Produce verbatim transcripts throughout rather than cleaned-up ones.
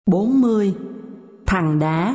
bốn mươi. Thằng Đá.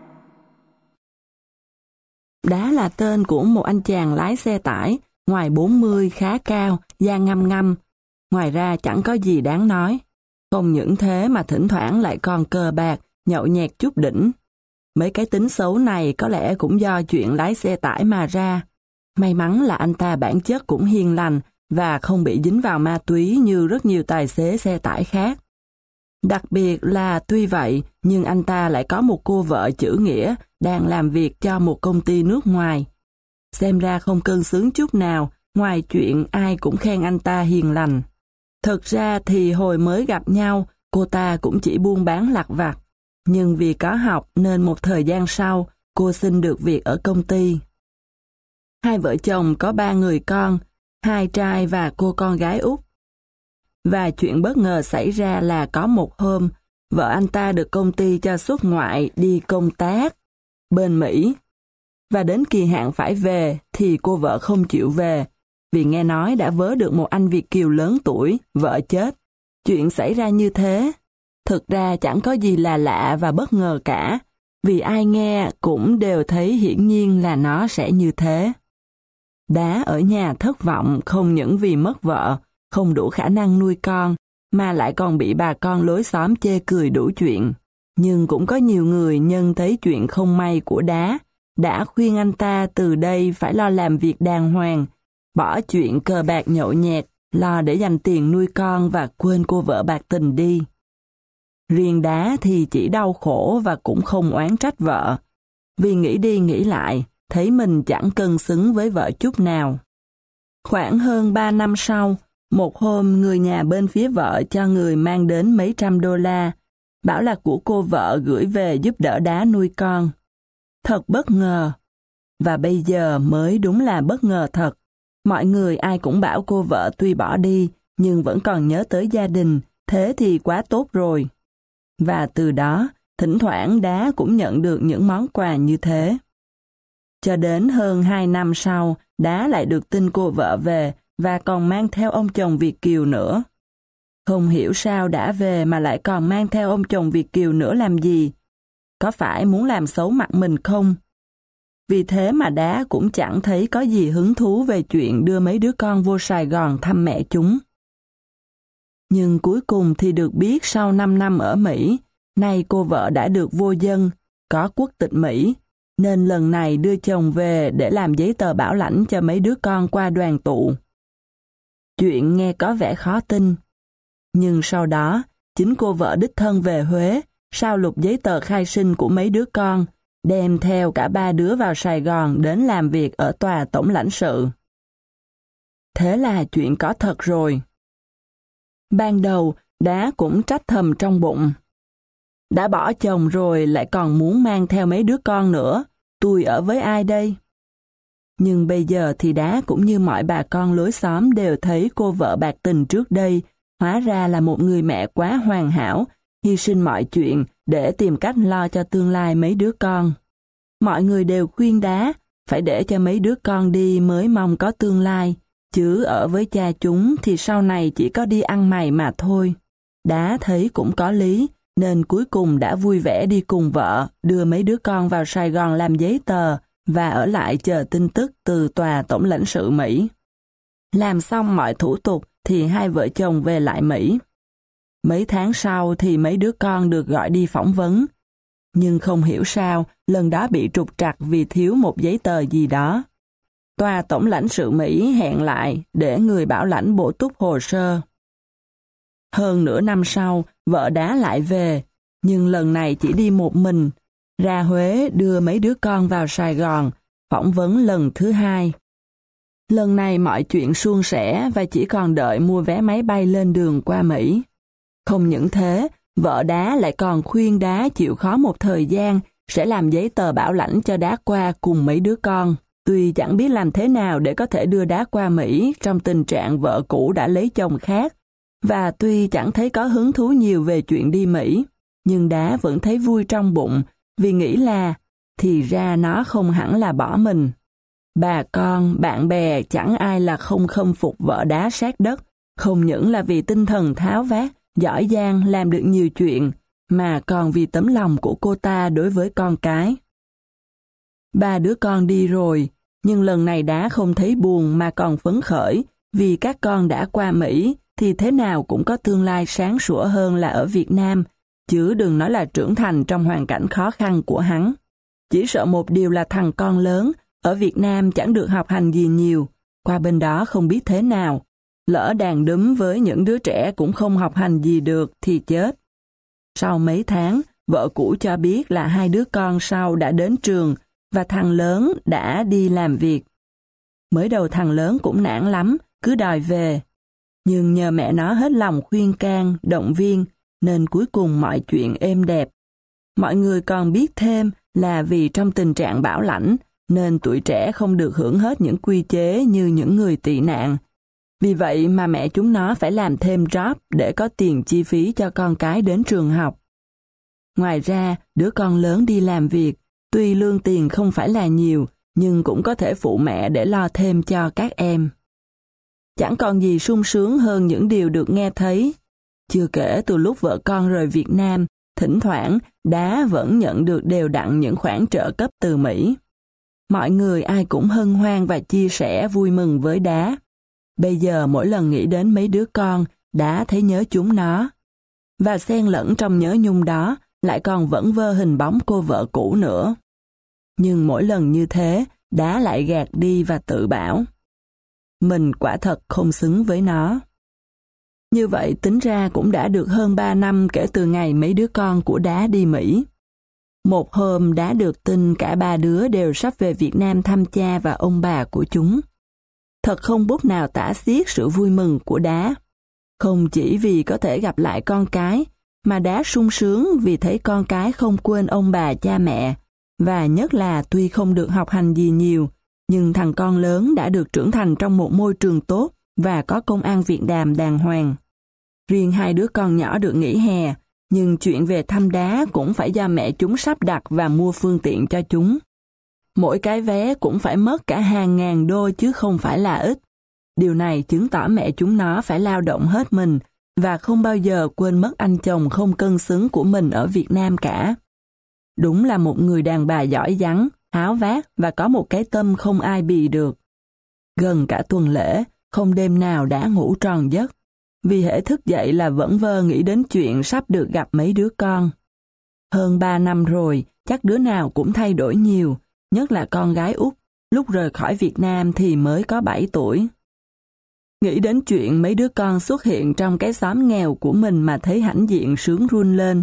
Đá là tên của một anh chàng lái xe tải, ngoài bốn mươi khá cao, da ngăm ngăm. Ngoài ra chẳng có gì đáng nói. Không những thế mà thỉnh thoảng lại còn cờ bạc, nhậu nhẹt chút đỉnh. Mấy cái tính xấu này có lẽ cũng do chuyện lái xe tải mà ra. May mắn là anh ta bản chất cũng hiền lành và không bị dính vào ma túy như rất nhiều tài xế xe tải khác. Đặc biệt là tuy vậy, nhưng anh ta lại có một cô vợ chữ nghĩa đang làm việc cho một công ty nước ngoài. Xem ra không cân xứng chút nào, ngoài chuyện ai cũng khen anh ta hiền lành. Thực ra thì hồi mới gặp nhau, cô ta cũng chỉ buôn bán lặt vặt. Nhưng vì có học nên một thời gian sau, cô xin được việc ở công ty. Hai vợ chồng có ba người con, hai trai và cô con gái út. Và chuyện bất ngờ xảy ra là có một hôm, vợ anh ta được công ty cho xuất ngoại đi công tác bên Mỹ. Và đến kỳ hạn phải về thì cô vợ không chịu về, vì nghe nói đã vớ được một anh Việt kiều lớn tuổi, vợ chết. Chuyện xảy ra như thế, thực ra chẳng có gì là lạ và bất ngờ cả, vì ai nghe cũng đều thấy hiển nhiên là nó sẽ như thế. Đá ở nhà thất vọng không những vì mất vợ, không đủ khả năng nuôi con, mà lại còn bị bà con lối xóm chê cười đủ chuyện. Nhưng cũng có nhiều người nhân thấy chuyện không may của Đá, đã khuyên anh ta từ đây phải lo làm việc đàng hoàng, bỏ chuyện cờ bạc nhậu nhẹt, lo để dành tiền nuôi con và quên cô vợ bạc tình đi. Riêng Đá thì chỉ đau khổ và cũng không oán trách vợ, vì nghĩ đi nghĩ lại, thấy mình chẳng cân xứng với vợ chút nào. Khoảng hơn ba năm sau, một hôm người nhà bên phía vợ cho người mang đến mấy trăm đô la, bảo là của cô vợ gửi về giúp đỡ Đá nuôi con. Thật bất ngờ. Và bây giờ mới đúng là bất ngờ thật. Mọi người ai cũng bảo cô vợ tuy bỏ đi, nhưng vẫn còn nhớ tới gia đình, thế thì quá tốt rồi. Và từ đó, thỉnh thoảng Đá cũng nhận được những món quà như thế. Cho đến hơn hai năm sau, Đá lại được tin cô vợ về và còn mang theo ông chồng Việt kiều nữa. Không hiểu sao đã về mà lại còn mang theo ông chồng Việt kiều nữa làm gì? Có phải muốn làm xấu mặt mình không? Vì thế mà Đá cũng chẳng thấy có gì hứng thú về chuyện đưa mấy đứa con vô Sài Gòn thăm mẹ chúng. Nhưng cuối cùng thì được biết sau năm năm ở Mỹ, nay cô vợ đã được vô dân, có quốc tịch Mỹ, nên lần này đưa chồng về để làm giấy tờ bảo lãnh cho mấy đứa con qua đoàn tụ. Chuyện nghe có vẻ khó tin. Nhưng sau đó, chính cô vợ đích thân về Huế, sao lục giấy tờ khai sinh của mấy đứa con, đem theo cả ba đứa vào Sài Gòn đến làm việc ở tòa tổng lãnh sự. Thế là chuyện có thật rồi. Ban đầu, Đá cũng trách thầm trong bụng. Đã bỏ chồng rồi lại còn muốn mang theo mấy đứa con nữa, tôi ở với ai đây? Nhưng bây giờ thì Đá cũng như mọi bà con lối xóm đều thấy cô vợ bạc tình trước đây, hóa ra là một người mẹ quá hoàn hảo, hy sinh mọi chuyện để tìm cách lo cho tương lai mấy đứa con. Mọi người đều khuyên Đá phải để cho mấy đứa con đi mới mong có tương lai, chứ ở với cha chúng thì sau này chỉ có đi ăn mày mà thôi. Đá thấy cũng có lý, nên cuối cùng đã vui vẻ đi cùng vợ, đưa mấy đứa con vào Sài Gòn làm giấy tờ và ở lại chờ tin tức từ tòa tổng lãnh sự Mỹ. Làm xong mọi thủ tục thì hai vợ chồng về lại Mỹ. Mấy tháng sau thì mấy đứa con được gọi đi phỏng vấn. Nhưng không hiểu sao, lần đó bị trục trặc vì thiếu một giấy tờ gì đó. Tòa tổng lãnh sự Mỹ hẹn lại để người bảo lãnh bổ túc hồ sơ. Hơn nửa năm sau, vợ Đá lại về, nhưng lần này chỉ đi một mình, ra Huế đưa mấy đứa con vào Sài Gòn, phỏng vấn lần thứ hai. Lần này mọi chuyện suôn sẻ và chỉ còn đợi mua vé máy bay lên đường qua Mỹ. Không những thế, vợ Đá lại còn khuyên Đá chịu khó một thời gian sẽ làm giấy tờ bảo lãnh cho Đá qua cùng mấy đứa con. Tuy chẳng biết làm thế nào để có thể đưa Đá qua Mỹ trong tình trạng vợ cũ đã lấy chồng khác, và tuy chẳng thấy có hứng thú nhiều về chuyện đi Mỹ, nhưng Đá vẫn thấy vui trong bụng vì nghĩ là thì ra nó không hẳn là bỏ mình. Bà con, bạn bè chẳng ai là không khâm phục vợ Đá sát đất, không những là vì tinh thần tháo vát, giỏi giang làm được nhiều chuyện, mà còn vì tấm lòng của cô ta đối với con cái. Ba đứa con đi rồi, nhưng lần này Đá không thấy buồn mà còn phấn khởi, vì các con đã qua Mỹ thì thế nào cũng có tương lai sáng sủa hơn là ở Việt Nam, chứ đừng nói là trưởng thành trong hoàn cảnh khó khăn của hắn. Chỉ sợ một điều là thằng con lớn, ở Việt Nam chẳng được học hành gì nhiều, qua bên đó không biết thế nào. Lỡ đàn đúm với những đứa trẻ cũng không học hành gì được thì chết. Sau mấy tháng, vợ cũ cho biết là hai đứa con sau đã đến trường và thằng lớn đã đi làm việc. Mới đầu thằng lớn cũng nản lắm, cứ đòi về. Nhưng nhờ mẹ nó hết lòng khuyên can, động viên, nên cuối cùng mọi chuyện êm đẹp. Mọi người còn biết thêm là vì trong tình trạng bảo lãnh, nên tuổi trẻ không được hưởng hết những quy chế như những người tị nạn. Vì vậy mà mẹ chúng nó phải làm thêm job để có tiền chi phí cho con cái đến trường học. Ngoài ra, đứa con lớn đi làm việc, tuy lương tiền không phải là nhiều, nhưng cũng có thể phụ mẹ để lo thêm cho các em. Chẳng còn gì sung sướng hơn những điều được nghe thấy. Chưa kể từ lúc vợ con rời Việt Nam, thỉnh thoảng Đá vẫn nhận được đều đặn những khoản trợ cấp từ Mỹ. Mọi người ai cũng hân hoan và chia sẻ vui mừng với Đá. Bây giờ mỗi lần nghĩ đến mấy đứa con, Đá thấy nhớ chúng nó. Và xen lẫn trong nhớ nhung đó, lại còn vẫn vơ hình bóng cô vợ cũ nữa. Nhưng mỗi lần như thế, Đá lại gạt đi và tự bảo, mình quả thật không xứng với nó. Như vậy tính ra cũng đã được hơn ba năm kể từ ngày mấy đứa con của Đá đi Mỹ. Một hôm Đá được tin cả ba đứa đều sắp về Việt Nam thăm cha và ông bà của chúng. Thật không bút nào tả xiết sự vui mừng của Đá. Không chỉ vì có thể gặp lại con cái, mà Đá sung sướng vì thấy con cái không quên ông bà cha mẹ, và nhất là tuy không được học hành gì nhiều, nhưng thằng con lớn đã được trưởng thành trong một môi trường tốt và có công ăn việc làm đàng hoàng. Riêng hai đứa con nhỏ được nghỉ hè, nhưng chuyện về thăm Đá cũng phải do mẹ chúng sắp đặt và mua phương tiện cho chúng. Mỗi cái vé cũng phải mất cả hàng ngàn đô chứ không phải là ít. Điều này chứng tỏ mẹ chúng nó phải lao động hết mình và không bao giờ quên mất anh chồng không cân xứng của mình ở Việt Nam cả. Đúng là một người đàn bà giỏi giắng, háo vác và có một cái tâm không ai bì được. Gần cả tuần lễ, không đêm nào đã ngủ tròn giấc, vì hễ thức dậy là vẫn vơ nghĩ đến chuyện sắp được gặp mấy đứa con. Hơn ba năm rồi, chắc đứa nào cũng thay đổi nhiều, nhất là con gái út, lúc rời khỏi Việt Nam thì mới có bảy tuổi. Nghĩ đến chuyện mấy đứa con xuất hiện trong cái xóm nghèo của mình mà thấy hãnh diện sướng run lên.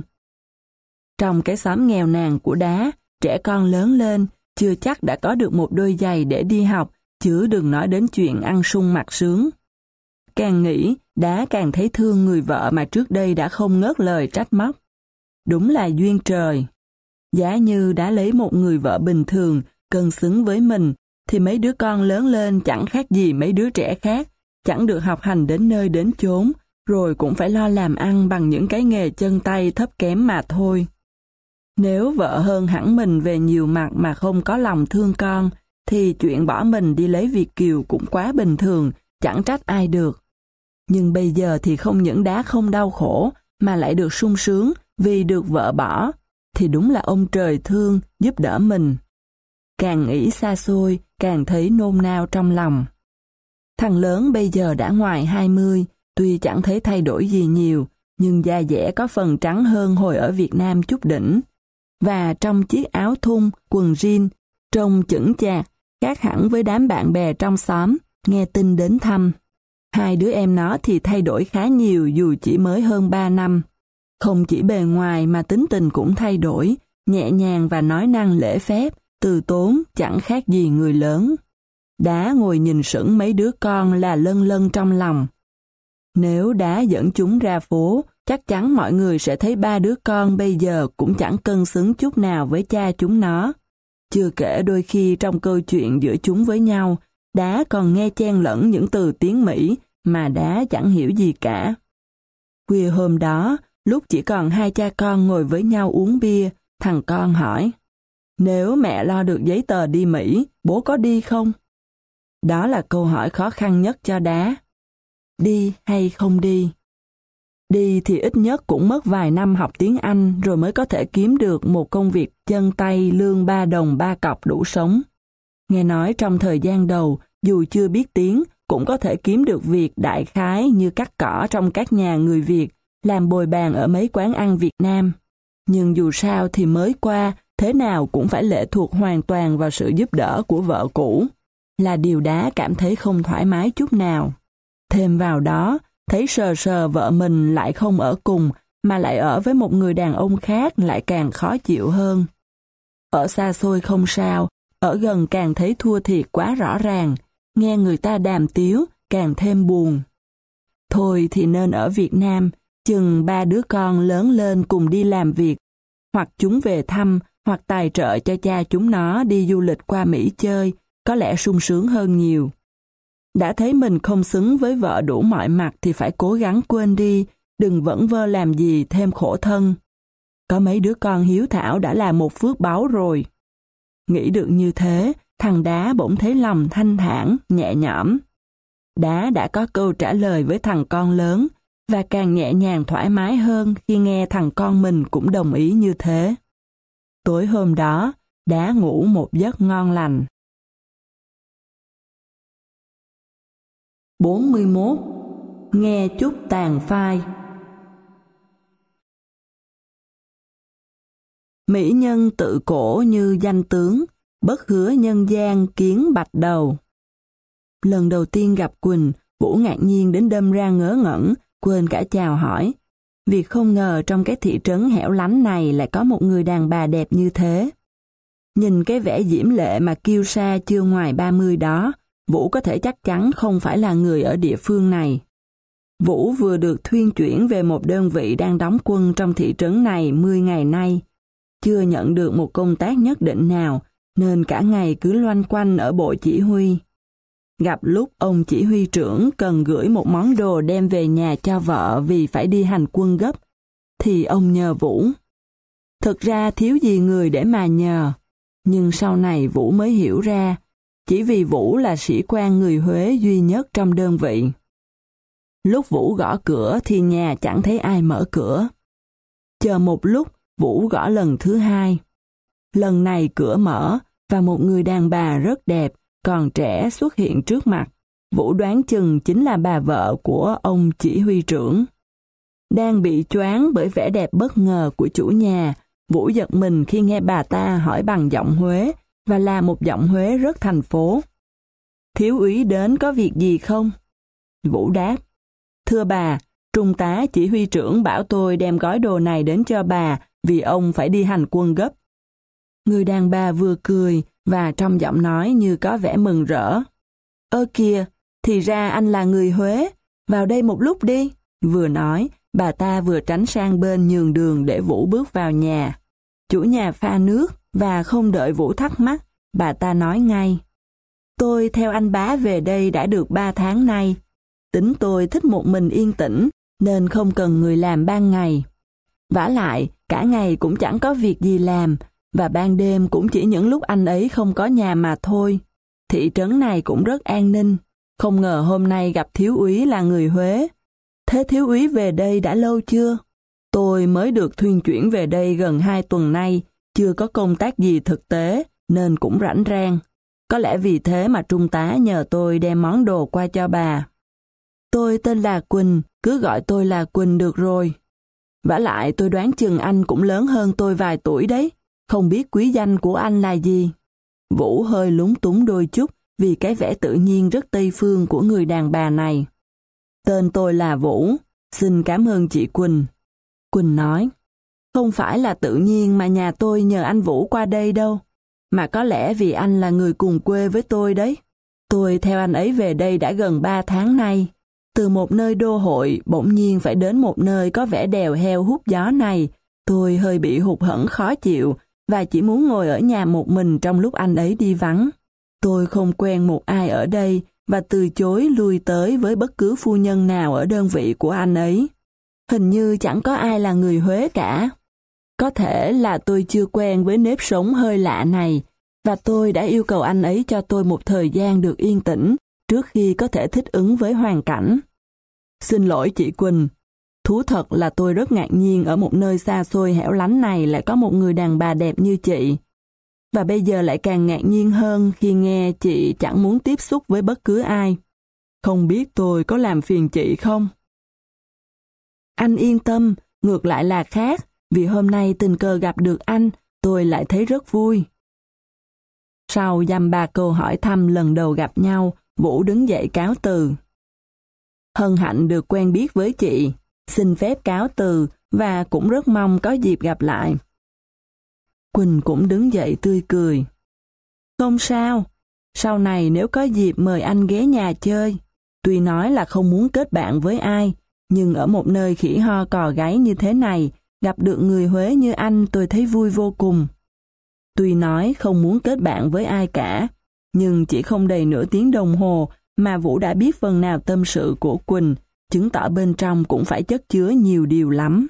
Trong cái xóm nghèo nàn của Đá, trẻ con lớn lên, chưa chắc đã có được một đôi giày để đi học, chứ đừng nói đến chuyện ăn sung mặc sướng. Càng nghĩ, Đá càng thấy thương người vợ mà trước đây đã không ngớt lời trách móc. Đúng là duyên trời. Giá như đã lấy một người vợ bình thường, cân xứng với mình, thì mấy đứa con lớn lên chẳng khác gì mấy đứa trẻ khác, chẳng được học hành đến nơi đến chốn, rồi cũng phải lo làm ăn bằng những cái nghề chân tay thấp kém mà thôi. Nếu vợ hơn hẳn mình về nhiều mặt mà không có lòng thương con, thì chuyện bỏ mình đi lấy Việt kiều cũng quá bình thường, chẳng trách ai được. Nhưng bây giờ thì không những Đá không đau khổ, mà lại được sung sướng vì được vợ bỏ, thì đúng là ông trời thương, giúp đỡ mình. Càng nghĩ xa xôi, càng thấy nôn nao trong lòng. Thằng lớn bây giờ đã ngoài hai mươi, tuy chẳng thấy thay đổi gì nhiều, nhưng da dẻ có phần trắng hơn hồi ở Việt Nam chút đỉnh. Và trong chiếc áo thun, quần jean, trông chững chạc, khác hẳn với đám bạn bè trong xóm, nghe tin đến thăm. Hai đứa em nó thì thay đổi khá nhiều dù chỉ mới hơn ba năm. Không chỉ bề ngoài mà tính tình cũng thay đổi, nhẹ nhàng và nói năng lễ phép, từ tốn, chẳng khác gì người lớn. Đá ngồi nhìn sững mấy đứa con là lân lân trong lòng. Nếu Đá dẫn chúng ra phố, chắc chắn mọi người sẽ thấy ba đứa con bây giờ cũng chẳng cân xứng chút nào với cha chúng nó. Chưa kể đôi khi trong câu chuyện giữa chúng với nhau, Đá còn nghe chen lẫn những từ tiếng Mỹ mà Đá chẳng hiểu gì cả. Khuya hôm đó, lúc chỉ còn hai cha con ngồi với nhau uống bia, thằng con hỏi, nếu mẹ lo được giấy tờ đi Mỹ, bố có đi không? Đó là câu hỏi khó khăn nhất cho Đá. Đi hay không đi? Đi thì ít nhất cũng mất vài năm học tiếng Anh rồi mới có thể kiếm được một công việc chân tay lương ba đồng ba cọc đủ sống. Nghe nói trong thời gian đầu, dù chưa biết tiếng, cũng có thể kiếm được việc đại khái như cắt cỏ trong các nhà người Việt, làm bồi bàn ở mấy quán ăn Việt Nam. Nhưng dù sao thì mới qua, thế nào cũng phải lệ thuộc hoàn toàn vào sự giúp đỡ của vợ cũ. Là điều Đá cảm thấy không thoải mái chút nào. Thêm vào đó, thấy sờ sờ vợ mình lại không ở cùng, mà lại ở với một người đàn ông khác lại càng khó chịu hơn. Ở xa xôi không sao, ở gần càng thấy thua thiệt quá rõ ràng, nghe người ta đàm tiếu càng thêm buồn. Thôi thì nên ở Việt Nam, chừng ba đứa con lớn lên cùng đi làm việc, hoặc chúng về thăm, hoặc tài trợ cho cha chúng nó đi du lịch qua Mỹ chơi, có lẽ sung sướng hơn nhiều. Đã thấy mình không xứng với vợ đủ mọi mặt thì phải cố gắng quên đi, đừng vẩn vơ làm gì thêm khổ thân. Có mấy đứa con hiếu thảo đã là một phước báu rồi. Nghĩ được như thế, thằng Đá bỗng thấy lòng thanh thản, nhẹ nhõm. Đá đã có câu trả lời với thằng con lớn, và càng nhẹ nhàng thoải mái hơn khi nghe thằng con mình cũng đồng ý như thế. Tối hôm đó, Đá ngủ một giấc ngon lành. bốn mươi mốt. Nghe chút tàn phai. Mỹ nhân tự cổ như danh tướng, bất hứa nhân gian kiến bạch đầu. Lần đầu tiên gặp Quỳnh, Vũ ngạc nhiên đến đâm ra ngớ ngẩn, quên cả chào hỏi. Vì không ngờ trong cái thị trấn hẻo lánh này lại có một người đàn bà đẹp như thế. Nhìn cái vẻ diễm lệ mà kiêu sa chưa ngoài ba mươi đó, Vũ có thể chắc chắn không phải là người ở địa phương này. Vũ vừa được thuyên chuyển về một đơn vị đang đóng quân trong thị trấn này mười ngày nay. Chưa nhận được một công tác nhất định nào, nên cả ngày cứ loanh quanh ở bộ chỉ huy. Gặp lúc ông chỉ huy trưởng cần gửi một món đồ đem về nhà cho vợ vì phải đi hành quân gấp, thì ông nhờ Vũ. Thực ra thiếu gì người để mà nhờ, nhưng sau này Vũ mới hiểu ra, chỉ vì Vũ là sĩ quan người Huế duy nhất trong đơn vị. Lúc Vũ gõ cửa thì nhà chẳng thấy ai mở cửa. Chờ một lúc, Vũ gõ lần thứ hai. Lần này cửa mở, và một người đàn bà rất đẹp, còn trẻ xuất hiện trước mặt. Vũ đoán chừng chính là bà vợ của ông chỉ huy trưởng. Đang bị choáng bởi vẻ đẹp bất ngờ của chủ nhà, Vũ giật mình khi nghe bà ta hỏi bằng giọng Huế, và là một giọng Huế rất thành phố. Thiếu úy đến có việc gì không? Vũ đáp, thưa bà, trung tá chỉ huy trưởng bảo tôi đem gói đồ này đến cho bà vì ông phải đi hành quân gấp. Người đàn bà vừa cười và trong giọng nói như có vẻ mừng rỡ. Ơ kìa, thì ra anh là người Huế, vào đây một lúc đi. Vừa nói, bà ta vừa tránh sang bên nhường đường để Vũ bước vào nhà. Chủ nhà pha nước và không đợi Vũ thắc mắc, bà ta nói ngay. Tôi theo anh bá về đây đã được ba tháng nay. Tính tôi thích một mình yên tĩnh, nên không cần người làm ban ngày. Vả lại, cả ngày cũng chẳng có việc gì làm, và ban đêm cũng chỉ những lúc anh ấy không có nhà mà thôi. Thị trấn này cũng rất an ninh. Không ngờ hôm nay gặp thiếu úy là người Huế. Thế thiếu úy về đây đã lâu chưa? Tôi mới được thuyên chuyển về đây gần hai tuần nay, chưa có công tác gì thực tế, nên cũng rảnh rang. Có lẽ vì thế mà trung tá nhờ tôi đem món đồ qua cho bà. Tôi tên là Quỳnh, cứ gọi tôi là Quỳnh được rồi. Vả lại tôi đoán chừng anh cũng lớn hơn tôi vài tuổi đấy, không biết quý danh của anh là gì. Vũ hơi lúng túng đôi chút vì cái vẻ tự nhiên rất Tây phương của người đàn bà này. Tên tôi là Vũ, xin cảm ơn chị Quỳnh. Quỳnh nói, không phải là tự nhiên mà nhà tôi nhờ anh Vũ qua đây đâu, mà có lẽ vì anh là người cùng quê với tôi đấy. Tôi theo anh ấy về đây đã gần ba tháng nay. Từ một nơi đô hội bỗng nhiên phải đến một nơi có vẻ đèo heo hút gió này, tôi hơi bị hụt hẫng khó chịu và chỉ muốn ngồi ở nhà một mình trong lúc anh ấy đi vắng. Tôi không quen một ai ở đây và từ chối lui tới với bất cứ phu nhân nào ở đơn vị của anh ấy. Hình như chẳng có ai là người Huế cả. Có thể là tôi chưa quen với nếp sống hơi lạ này, và tôi đã yêu cầu anh ấy cho tôi một thời gian được yên tĩnh trước khi có thể thích ứng với hoàn cảnh. Xin lỗi chị Quỳnh. Thú thật là tôi rất ngạc nhiên ở một nơi xa xôi hẻo lánh này lại có một người đàn bà đẹp như chị. Và bây giờ lại càng ngạc nhiên hơn khi nghe chị chẳng muốn tiếp xúc với bất cứ ai. Không biết tôi có làm phiền chị không? Anh yên tâm, ngược lại là khác, vì hôm nay tình cờ gặp được anh, tôi lại thấy rất vui. Sau dăm ba câu hỏi thăm lần đầu gặp nhau, Vũ đứng dậy cáo từ. Hân hạnh được quen biết với chị, xin phép cáo từ và cũng rất mong có dịp gặp lại. Quỳnh cũng đứng dậy tươi cười. Không sao, sau này nếu có dịp mời anh ghé nhà chơi. Tuy nói là không muốn kết bạn với ai, nhưng ở một nơi khỉ ho cò gáy như thế này, gặp được người Huế như anh tôi thấy vui vô cùng. Tuy nói không muốn kết bạn với ai cả, nhưng chỉ không đầy nửa tiếng đồng hồ mà Vũ đã biết phần nào tâm sự của Quỳnh, chứng tỏ bên trong cũng phải chất chứa nhiều điều lắm.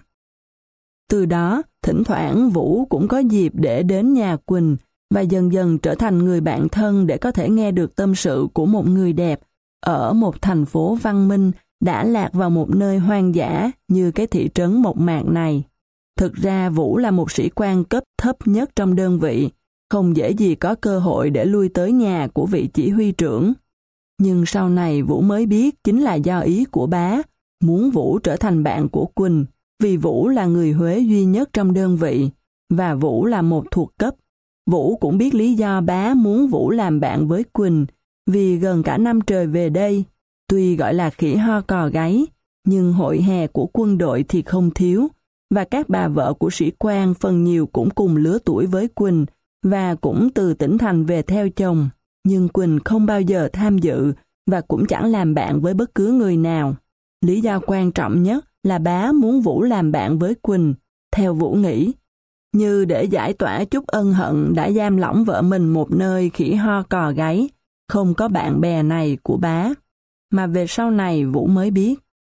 Từ đó, thỉnh thoảng Vũ cũng có dịp để đến nhà Quỳnh và dần dần trở thành người bạn thân để có thể nghe được tâm sự của một người đẹp ở một thành phố văn minh đã lạc vào một nơi hoang dã như cái thị trấn mộc mạc này. Thực ra Vũ là một sĩ quan cấp thấp nhất trong đơn vị, không dễ gì có cơ hội để lui tới nhà của vị chỉ huy trưởng. Nhưng sau này Vũ mới biết chính là do ý của bá, muốn Vũ trở thành bạn của Quỳnh, vì Vũ là người Huế duy nhất trong đơn vị, và Vũ là một thuộc cấp. Vũ cũng biết lý do bá muốn Vũ làm bạn với Quỳnh, vì gần cả năm trời về đây, tuy gọi là khỉ ho cò gáy, nhưng hội hè của quân đội thì không thiếu, và các bà vợ của sĩ quan phần nhiều cũng cùng lứa tuổi với Quỳnh, và cũng từ tỉnh thành về theo chồng, nhưng Quỳnh không bao giờ tham dự, và cũng chẳng làm bạn với bất cứ người nào. Lý do quan trọng nhất là bá muốn Vũ làm bạn với Quỳnh, theo Vũ nghĩ, như để giải tỏa chút ân hận đã giam lỏng vợ mình một nơi khỉ ho cò gáy, không có bạn bè này của bá, mà về sau này Vũ mới biết.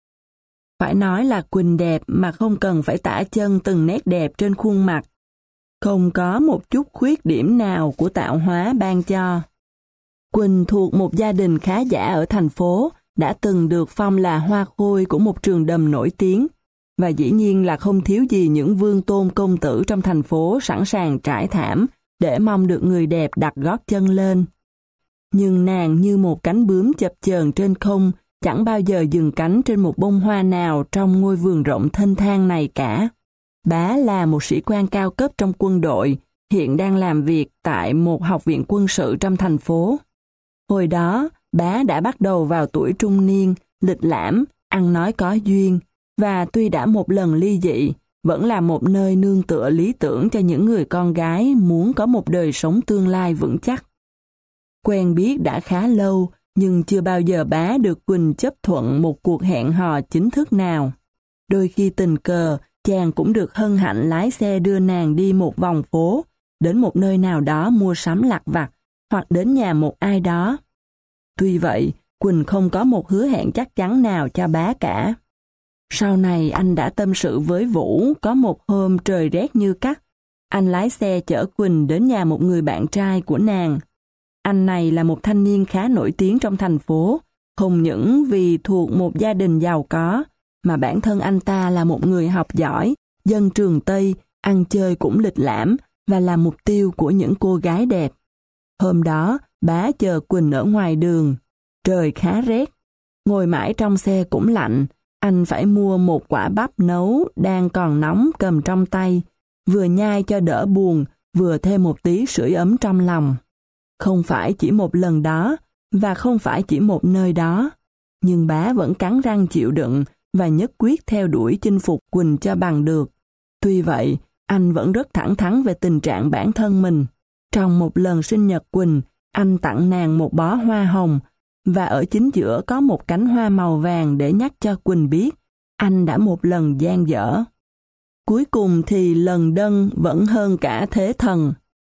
Phải nói là Quỳnh đẹp mà không cần phải tả chân từng nét đẹp trên khuôn mặt, không có một chút khuyết điểm nào của tạo hóa ban cho. Quỳnh thuộc một gia đình khá giả ở thành phố, đã từng được phong là hoa khôi của một trường đầm nổi tiếng, và dĩ nhiên là không thiếu gì những vương tôn công tử trong thành phố sẵn sàng trải thảm để mong được người đẹp đặt gót chân lên. Nhưng nàng như một cánh bướm chập chờn trên không, chẳng bao giờ dừng cánh trên một bông hoa nào trong ngôi vườn rộng thênh thang này cả. Bá là một sĩ quan cao cấp trong quân đội, hiện đang làm việc tại một học viện quân sự trong thành phố. Hồi đó, bá đã bắt đầu vào tuổi trung niên, lịch lãm, ăn nói có duyên, và tuy đã một lần ly dị, vẫn là một nơi nương tựa lý tưởng cho những người con gái muốn có một đời sống tương lai vững chắc. Quen biết đã khá lâu, nhưng chưa bao giờ bá được Quỳnh chấp thuận một cuộc hẹn hò chính thức nào. Đôi khi tình cờ, chàng cũng được hân hạnh lái xe đưa nàng đi một vòng phố, đến một nơi nào đó mua sắm lặt vặt, hoặc đến nhà một ai đó. Tuy vậy, Quỳnh không có một hứa hẹn chắc chắn nào cho bá cả. Sau này anh đã tâm sự với Vũ, có một hôm trời rét như cắt, anh lái xe chở Quỳnh đến nhà một người bạn trai của nàng. Anh này là một thanh niên khá nổi tiếng trong thành phố, không những vì thuộc một gia đình giàu có, mà bản thân anh ta là một người học giỏi, dân trường Tây, ăn chơi cũng lịch lãm và là mục tiêu của những cô gái đẹp. Hôm đó, bá chờ Quỳnh ở ngoài đường. Trời khá rét. Ngồi mãi trong xe cũng lạnh. Anh phải mua một quả bắp nấu đang còn nóng cầm trong tay, vừa nhai cho đỡ buồn, vừa thêm một tí sưởi ấm trong lòng. Không phải chỉ một lần đó, và không phải chỉ một nơi đó. Nhưng bá vẫn cắn răng chịu đựng và nhất quyết theo đuổi chinh phục Quỳnh cho bằng được. Tuy vậy, anh vẫn rất thẳng thắn về tình trạng bản thân mình. Trong một lần sinh nhật Quỳnh, anh tặng nàng một bó hoa hồng, và ở chính giữa có một cánh hoa màu vàng để nhắc cho Quỳnh biết anh đã một lần gian dở. Cuối cùng thì lần đân vẫn hơn cả thế thần.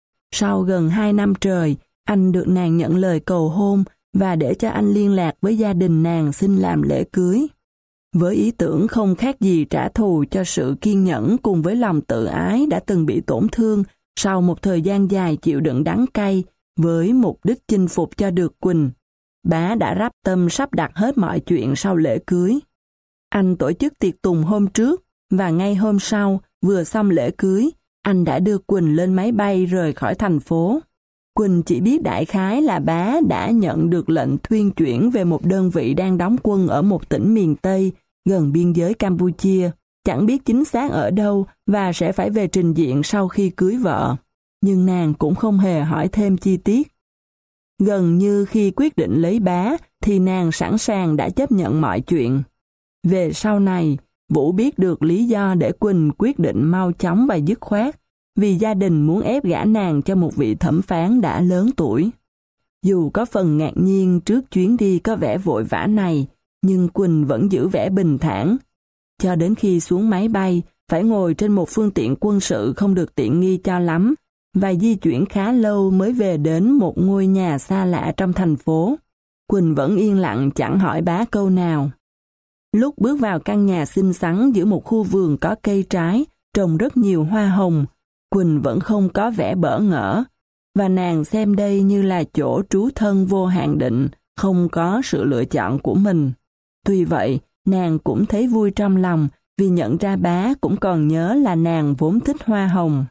Sau gần hai năm trời, anh được nàng nhận lời cầu hôn và để cho anh liên lạc với gia đình nàng xin làm lễ cưới. Với ý tưởng không khác gì trả thù cho sự kiên nhẫn cùng với lòng tự ái đã từng bị tổn thương sau một thời gian dài chịu đựng đắng cay với mục đích chinh phục cho được Quỳnh, bá đã rắp tâm sắp đặt hết mọi chuyện sau lễ cưới. Anh tổ chức tiệc tùng hôm trước, và ngay hôm sau, vừa xong lễ cưới, anh đã đưa Quỳnh lên máy bay rời khỏi thành phố. Quỳnh chỉ biết đại khái là bá đã nhận được lệnh thuyên chuyển về một đơn vị đang đóng quân ở một tỉnh miền Tây, gần biên giới Campuchia, chẳng biết chính xác ở đâu và sẽ phải về trình diện sau khi cưới vợ. Nhưng nàng cũng không hề hỏi thêm chi tiết. Gần như khi quyết định lấy bá, thì nàng sẵn sàng đã chấp nhận mọi chuyện. Về sau này, Vũ biết được lý do để Quỳnh quyết định mau chóng và dứt khoát, vì gia đình muốn ép gả nàng cho một vị thẩm phán đã lớn tuổi. Dù có phần ngạc nhiên trước chuyến đi có vẻ vội vã này, nhưng Quỳnh vẫn giữ vẻ bình thản. Cho đến khi xuống máy bay, phải ngồi trên một phương tiện quân sự không được tiện nghi cho lắm, và di chuyển khá lâu mới về đến một ngôi nhà xa lạ trong thành phố. Quỳnh vẫn yên lặng chẳng hỏi bá câu nào. Lúc bước vào căn nhà xinh xắn giữa một khu vườn có cây trái, trồng rất nhiều hoa hồng, Quỳnh vẫn không có vẻ bỡ ngỡ, và nàng xem đây như là chỗ trú thân vô hạn định, không có sự lựa chọn của mình. Tuy vậy, nàng cũng thấy vui trong lòng vì nhận ra bá cũng còn nhớ là nàng vốn thích hoa hồng.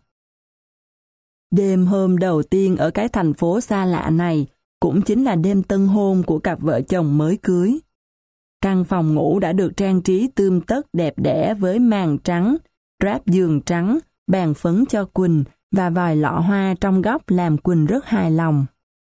Đêm hôm đầu tiên ở cái thành phố xa lạ này cũng chính là đêm tân hôn của cặp vợ chồng mới cưới. Căn phòng ngủ đã được trang trí tươm tất đẹp đẽ với màn trắng, drap giường trắng, bàn phấn cho Quỳnh và vài lọ hoa trong góc làm Quỳnh rất hài lòng.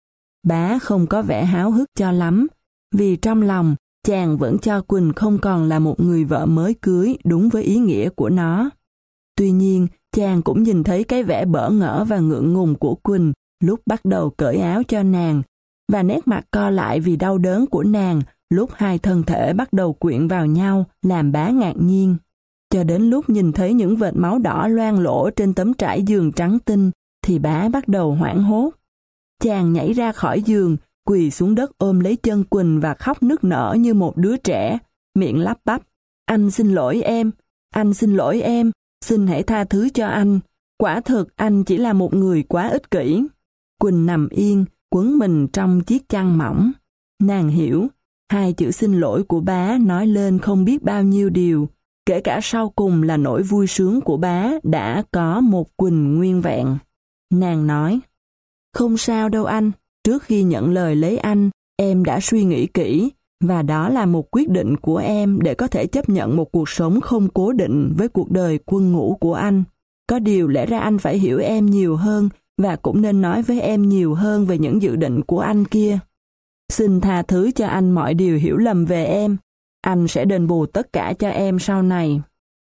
Bá không có vẻ háo hức cho lắm, vì trong lòng chàng vẫn cho Quỳnh không còn là một người vợ mới cưới đúng với ý nghĩa của nó. Tuy nhiên, chàng cũng nhìn thấy cái vẻ bỡ ngỡ và ngượng ngùng của Quỳnh lúc bắt đầu cởi áo cho nàng, và nét mặt co lại vì đau đớn của nàng lúc hai thân thể bắt đầu quyện vào nhau làm bá ngạc nhiên. Cho đến lúc nhìn thấy những vệt máu đỏ loang lổ trên tấm trải giường trắng tinh, thì bá bắt đầu hoảng hốt. Chàng nhảy ra khỏi giường, quỳ xuống đất ôm lấy chân Quỳnh và khóc nức nở như một đứa trẻ, miệng lắp bắp: "Anh xin lỗi em, anh xin lỗi em, xin hãy tha thứ cho anh. Quả thực anh chỉ là một người quá ích kỷ." Quỳnh nằm yên, quấn mình trong chiếc chăn mỏng. Nàng hiểu, hai chữ xin lỗi của bá nói lên không biết bao nhiêu điều, kể cả sau cùng là nỗi vui sướng của bá đã có một Quỳnh nguyên vẹn. Nàng nói: "Không sao đâu anh, trước khi nhận lời lấy anh, em đã suy nghĩ kỹ, và đó là một quyết định của em để có thể chấp nhận một cuộc sống không cố định với cuộc đời quân ngũ của anh. Có điều lẽ ra anh phải hiểu em nhiều hơn và cũng nên nói với em nhiều hơn về những dự định của anh kia. Xin tha thứ cho anh mọi điều hiểu lầm về em. Anh sẽ đền bù tất cả cho em sau này."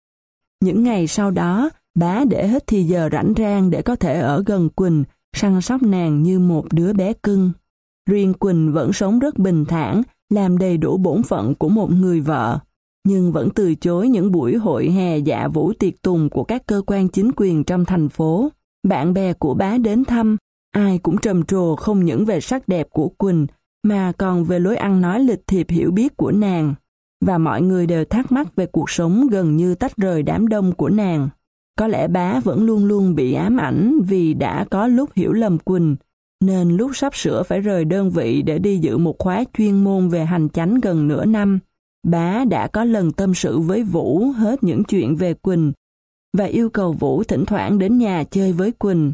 Những ngày sau đó, bá để hết thì giờ rảnh rang để có thể ở gần Quỳnh, săn sóc nàng như một đứa bé cưng. Riêng Quỳnh vẫn sống rất bình thản, làm đầy đủ bổn phận của một người vợ, nhưng vẫn từ chối những buổi hội hè dạ vũ tiệc tùng của các cơ quan chính quyền trong thành phố. Bạn bè của bá đến thăm, ai cũng trầm trồ không những về sắc đẹp của Quỳnh, mà còn về lối ăn nói lịch thiệp hiểu biết của nàng, và mọi người đều thắc mắc về cuộc sống gần như tách rời đám đông của nàng. Có lẽ bá vẫn luôn luôn bị ám ảnh vì đã có lúc hiểu lầm Quỳnh, nên lúc sắp sửa phải rời đơn vị để đi dự một khóa chuyên môn về hành chánh gần nửa năm, bá đã có lần tâm sự với Vũ hết những chuyện về Quỳnh, và yêu cầu Vũ thỉnh thoảng đến nhà chơi với Quỳnh.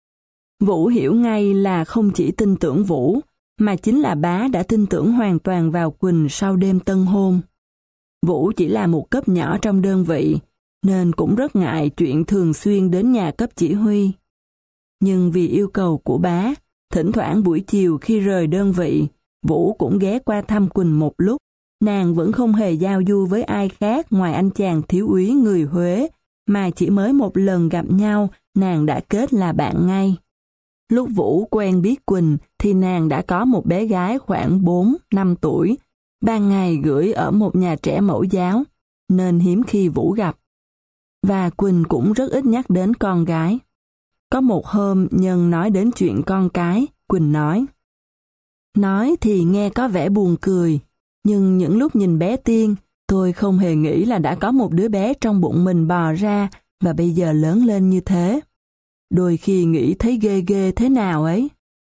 Vũ hiểu ngay là không chỉ tin tưởng Vũ, mà chính là bá đã tin tưởng hoàn toàn vào Quỳnh sau đêm tân hôn. Vũ chỉ là một cấp nhỏ trong đơn vị, nên cũng rất ngại chuyện thường xuyên đến nhà cấp chỉ huy. Nhưng vì yêu cầu của bá, thỉnh thoảng buổi chiều khi rời đơn vị, Vũ cũng ghé qua thăm Quỳnh một lúc. Nàng vẫn không hề giao du với ai khác ngoài anh chàng thiếu úy người Huế, mà chỉ mới một lần gặp nhau, nàng đã kết là bạn ngay. Lúc Vũ quen biết Quỳnh thì nàng đã có một bé gái khoảng bốn năm tuổi, ban ngày gửi ở một nhà trẻ mẫu giáo, nên hiếm khi Vũ gặp. Và Quỳnh cũng rất ít nhắc đến con gái. Có một hôm nhân nói đến chuyện con cái, Quỳnh nói: "Nói thì nghe có vẻ buồn cười, nhưng những lúc nhìn bé Tiên, tôi không hề nghĩ là đã có một đứa bé trong bụng mình bò ra và bây giờ lớn lên như thế. Đôi khi nghĩ thấy ghê ghê thế nào ấy."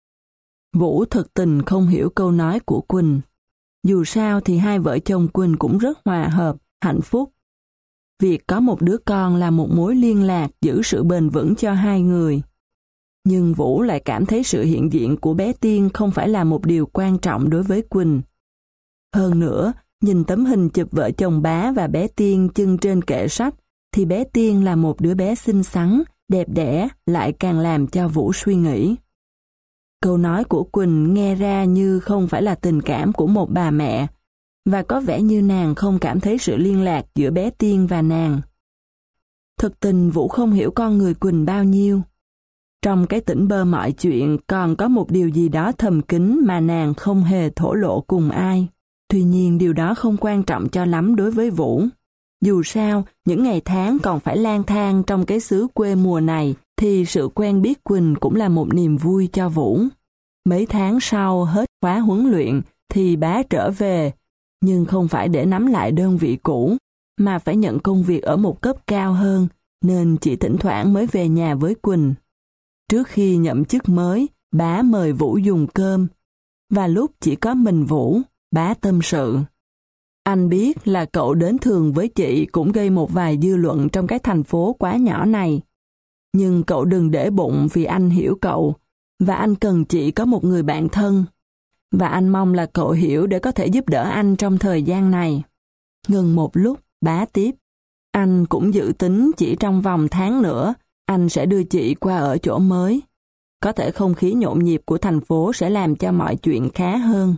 Vũ thực tình không hiểu câu nói của Quỳnh. Dù sao thì hai vợ chồng Quỳnh cũng rất hòa hợp, hạnh phúc. Việc có một đứa con là một mối liên lạc giữ sự bền vững cho hai người. Nhưng Vũ lại cảm thấy sự hiện diện của bé Tiên không phải là một điều quan trọng đối với Quỳnh. Hơn nữa, nhìn tấm hình chụp vợ chồng Bá và bé Tiên chưng trên kệ sách, thì bé Tiên là một đứa bé xinh xắn, đẹp đẽ, lại càng làm cho Vũ suy nghĩ. Câu nói của Quỳnh nghe ra như không phải là tình cảm của một bà mẹ, và có vẻ như nàng không cảm thấy sự liên lạc giữa bé Tiên và nàng. Thực tình Vũ không hiểu con người Quỳnh bao nhiêu. Trong cái tỉnh bơ mọi chuyện còn có một điều gì đó thầm kín mà nàng không hề thổ lộ cùng ai. Tuy nhiên điều đó không quan trọng cho lắm đối với Vũ. Dù sao, những ngày tháng còn phải lang thang trong cái xứ quê mùa này, thì sự quen biết Quỳnh cũng là một niềm vui cho Vũ. Mấy tháng sau hết khóa huấn luyện thì Bá trở về, nhưng không phải để nắm lại đơn vị cũ, mà phải nhận công việc ở một cấp cao hơn, nên chỉ thỉnh thoảng mới về nhà với Quỳnh. Trước khi nhậm chức mới, Bá mời Vũ dùng cơm, và lúc chỉ có mình Vũ, Bá tâm sự. Anh biết là cậu đến thường với chị cũng gây một vài dư luận trong cái thành phố quá nhỏ này. Nhưng cậu đừng để bụng vì anh hiểu cậu, và anh cần chị có một người bạn thân. Và anh mong là cậu hiểu để có thể giúp đỡ anh trong thời gian này. Ngừng một lúc, Bá tiếp. Anh cũng dự tính chỉ trong vòng tháng nữa, anh sẽ đưa chị qua ở chỗ mới. Có thể không khí nhộn nhịp của thành phố sẽ làm cho mọi chuyện khá hơn.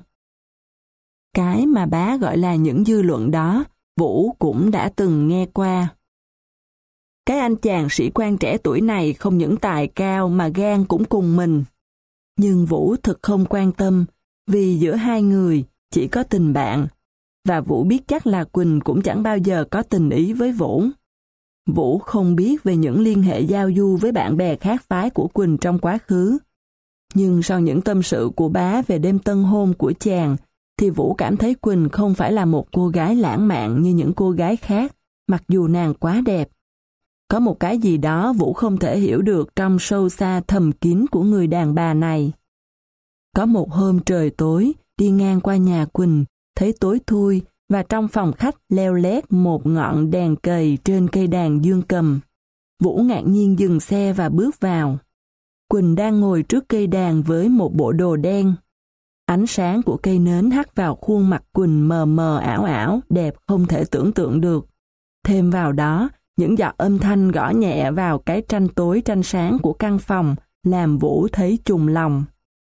Cái mà Bá gọi là những dư luận đó, Vũ cũng đã từng nghe qua. Cái anh chàng sĩ quan trẻ tuổi này không những tài cao mà gan cũng cùng mình. Nhưng Vũ thực không quan tâm, vì giữa hai người chỉ có tình bạn, và Vũ biết chắc là Quỳnh cũng chẳng bao giờ có tình ý với Vũ. Vũ không biết về những liên hệ giao du với bạn bè khác phái của Quỳnh trong quá khứ. Nhưng sau những tâm sự của Bá về đêm tân hôn của chàng, thì Vũ cảm thấy Quỳnh không phải là một cô gái lãng mạn như những cô gái khác, mặc dù nàng quá đẹp. Có một cái gì đó Vũ không thể hiểu được trong sâu xa thầm kín của người đàn bà này. Có một hôm trời tối, đi ngang qua nhà Quỳnh, thấy tối thui, và trong phòng khách leo lét một ngọn đèn cầy trên cây đàn dương cầm. Vũ ngạc nhiên dừng xe và bước vào. Quỳnh đang ngồi trước cây đàn với một bộ đồ đen. Ánh sáng của cây nến hắt vào khuôn mặt Quỳnh mờ mờ ảo ảo, đẹp không thể tưởng tượng được. Thêm vào đó, những giọt âm thanh gõ nhẹ vào cái tranh tối tranh sáng của căn phòng, làm Vũ thấy trùng lòng.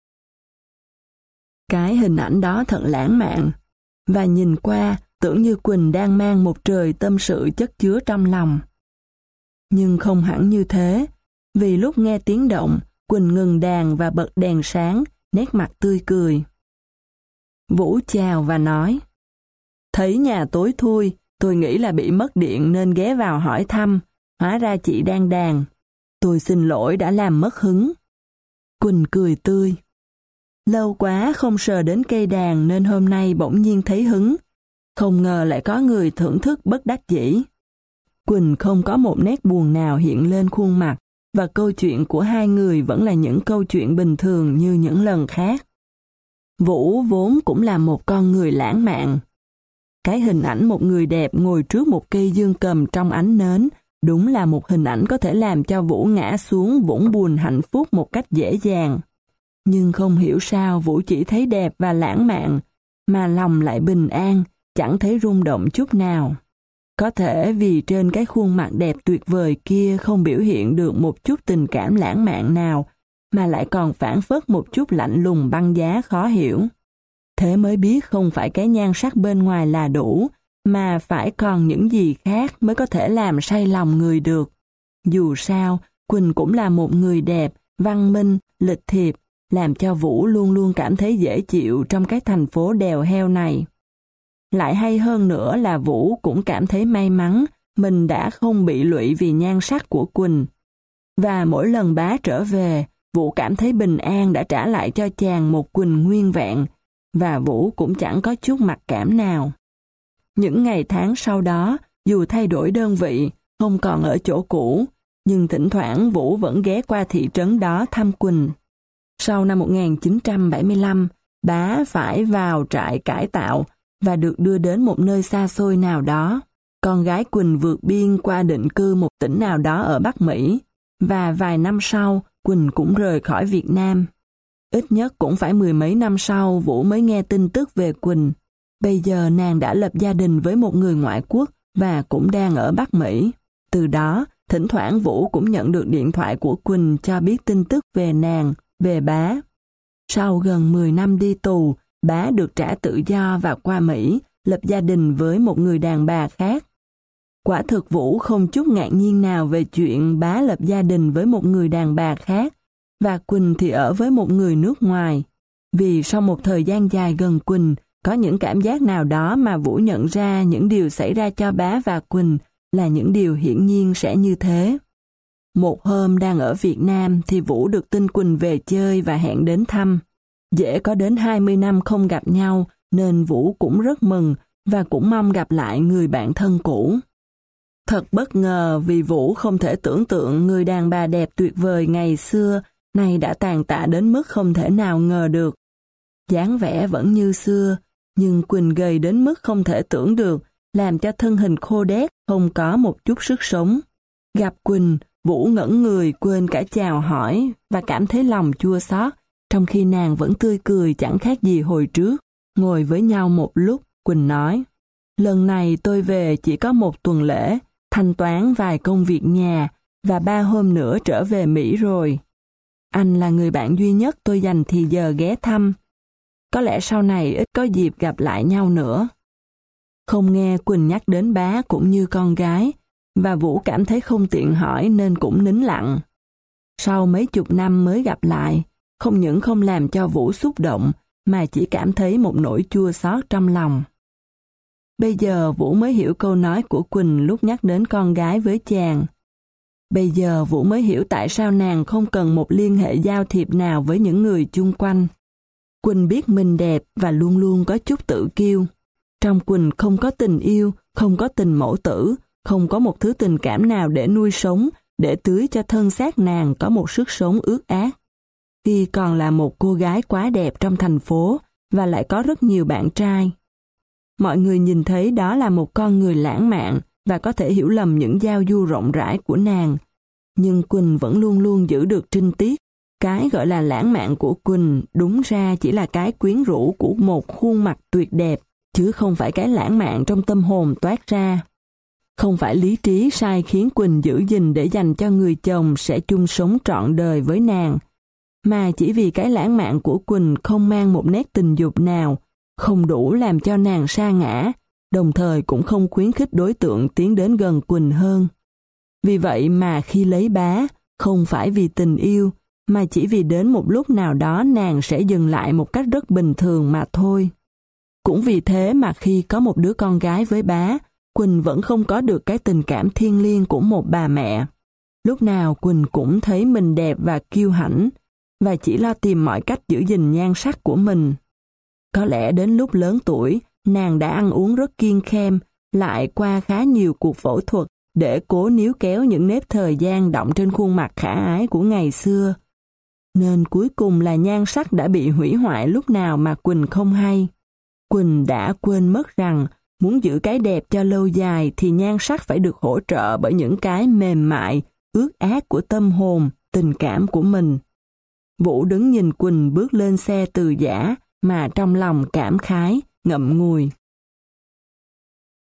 Cái hình ảnh đó thật lãng mạn, và nhìn qua tưởng như Quỳnh đang mang một trời tâm sự chất chứa trong lòng. Nhưng không hẳn như thế, vì lúc nghe tiếng động, Quỳnh ngừng đàn và bật đèn sáng, nét mặt tươi cười. Vũ chào và nói, thấy nhà tối thui, tôi nghĩ là bị mất điện nên ghé vào hỏi thăm, hóa ra chị đang đàn. Tôi xin lỗi đã làm mất hứng. Quỳnh cười tươi. Lâu quá không sờ đến cây đàn nên hôm nay bỗng nhiên thấy hứng. Không ngờ lại có người thưởng thức bất đắc dĩ. Quỳnh không có một nét buồn nào hiện lên khuôn mặt, và câu chuyện của hai người vẫn là những câu chuyện bình thường như những lần khác. Vũ vốn cũng là một con người lãng mạn. Cái hình ảnh một người đẹp ngồi trước một cây dương cầm trong ánh nến đúng là một hình ảnh có thể làm cho Vũ ngã xuống vũng buồn hạnh phúc một cách dễ dàng. Nhưng không hiểu sao Vũ chỉ thấy đẹp và lãng mạn, mà lòng lại bình an, chẳng thấy rung động chút nào. Có thể vì trên cái khuôn mặt đẹp tuyệt vời kia không biểu hiện được một chút tình cảm lãng mạn nào, mà lại còn phảng phất một chút lạnh lùng băng giá khó hiểu. Thế mới biết không phải cái nhan sắc bên ngoài là đủ, mà phải còn những gì khác mới có thể làm say lòng người được. Dù sao, Quỳnh cũng là một người đẹp, văn minh, lịch thiệp, làm cho Vũ luôn luôn cảm thấy dễ chịu trong cái thành phố đèo heo này. Lại hay hơn nữa là Vũ cũng cảm thấy may mắn mình đã không bị lụy vì nhan sắc của Quỳnh. Và mỗi lần Bá trở về, Vũ cảm thấy bình an đã trả lại cho chàng một Quỳnh nguyên vẹn, và Vũ cũng chẳng có chút mặc cảm nào. Những ngày tháng sau đó, dù thay đổi đơn vị, không còn ở chỗ cũ, nhưng thỉnh thoảng Vũ vẫn ghé qua thị trấn đó thăm Quỳnh. Sau năm một nghìn chín trăm bảy mươi lăm, Bá phải vào trại cải tạo và được đưa đến một nơi xa xôi nào đó. con gái Quỳnh vượt biên qua định cư một tỉnh nào đó ở Bắc Mỹ, và vài năm sau, Quỳnh cũng rời khỏi Việt Nam. Ít nhất cũng phải mười mấy năm sau Vũ mới nghe tin tức về Quỳnh. Bây giờ nàng đã lập gia đình với một người ngoại quốc và cũng đang ở Bắc Mỹ. Từ đó, thỉnh thoảng Vũ cũng nhận được điện thoại của Quỳnh cho biết tin tức về nàng, về bá. Sau gần mười năm đi tù, bá được trả tự do và qua Mỹ, lập gia đình với một người đàn bà khác. Quả thực Vũ không chút ngạc nhiên nào về chuyện bá lập gia đình với một người đàn bà khác, và Quỳnh thì ở với một người nước ngoài. Vì sau một thời gian dài gần Quỳnh, có những cảm giác nào đó mà Vũ nhận ra những điều xảy ra cho bá và Quỳnh là những điều hiển nhiên sẽ như thế. Một hôm đang ở Việt Nam thì Vũ được tin Quỳnh về chơi và hẹn đến thăm. Dễ có đến hai mươi năm không gặp nhau nên Vũ cũng rất mừng và cũng mong gặp lại người bạn thân cũ. Thật bất ngờ vì Vũ không thể tưởng tượng người đàn bà đẹp tuyệt vời ngày xưa nay đã tàn tạ đến mức không thể nào ngờ được. Dáng vẻ vẫn như xưa, nhưng Quỳnh gầy đến mức không thể tưởng được, làm cho thân hình khô đét, không có một chút sức sống. Gặp Quỳnh, Vũ ngẩn người quên cả chào hỏi và cảm thấy lòng chua xót, trong khi nàng vẫn tươi cười chẳng khác gì hồi trước. Ngồi với nhau một lúc, Quỳnh nói, lần này tôi về chỉ có một tuần lễ, thanh toán vài công việc nhà và ba hôm nữa trở về Mỹ rồi. Anh là người bạn duy nhất tôi dành thì giờ ghé thăm. Có lẽ sau này ít có dịp gặp lại nhau nữa. Không nghe Quỳnh nhắc đến bá cũng như con gái, và Vũ cảm thấy không tiện hỏi nên cũng nín lặng. Sau mấy chục năm mới gặp lại, không những không làm cho Vũ xúc động, mà chỉ cảm thấy một nỗi chua xót trong lòng. Bây giờ Vũ mới hiểu câu nói của Quỳnh lúc nhắc đến con gái với chàng. Bây giờ Vũ mới hiểu tại sao nàng không cần một liên hệ giao thiệp nào với những người chung quanh. Quỳnh biết mình đẹp và luôn luôn có chút tự kiêu. Trong Quỳnh không có tình yêu, không có tình mẫu tử, không có một thứ tình cảm nào để nuôi sống, để tưới cho thân xác nàng có một sức sống ướt át. Khi còn là một cô gái quá đẹp trong thành phố và lại có rất nhiều bạn trai. Mọi người nhìn thấy đó là một con người lãng mạn và có thể hiểu lầm những giao du rộng rãi của nàng. Nhưng Quỳnh vẫn luôn luôn giữ được trinh tiết. Cái gọi là lãng mạn của Quỳnh đúng ra chỉ là cái quyến rũ của một khuôn mặt tuyệt đẹp, chứ không phải cái lãng mạn trong tâm hồn toát ra. Không phải lý trí sai khiến Quỳnh giữ gìn để dành cho người chồng sẽ chung sống trọn đời với nàng, mà chỉ vì cái lãng mạn của Quỳnh không mang một nét tình dục nào, không đủ làm cho nàng sa ngã, đồng thời cũng không khuyến khích đối tượng tiến đến gần Quỳnh hơn. Vì vậy mà khi lấy bá, không phải vì tình yêu, mà chỉ vì đến một lúc nào đó nàng sẽ dừng lại một cách rất bình thường mà thôi. Cũng vì thế mà khi có một đứa con gái với bá, Quỳnh vẫn không có được cái tình cảm thiêng liêng của một bà mẹ. Lúc nào Quỳnh cũng thấy mình đẹp và kiêu hãnh, và chỉ lo tìm mọi cách giữ gìn nhan sắc của mình. Có lẽ đến lúc lớn tuổi, nàng đã ăn uống rất kiêng khem, lại qua khá nhiều cuộc phẫu thuật để cố níu kéo những nếp thời gian đọng trên khuôn mặt khả ái của ngày xưa. Nên cuối cùng là nhan sắc đã bị hủy hoại lúc nào mà Quỳnh không hay. Quỳnh đã quên mất rằng muốn giữ cái đẹp cho lâu dài thì nhan sắc phải được hỗ trợ bởi những cái mềm mại, ướt át của tâm hồn, tình cảm của mình. Vũ đứng nhìn Quỳnh bước lên xe từ giã mà trong lòng cảm khái, ngậm ngùi.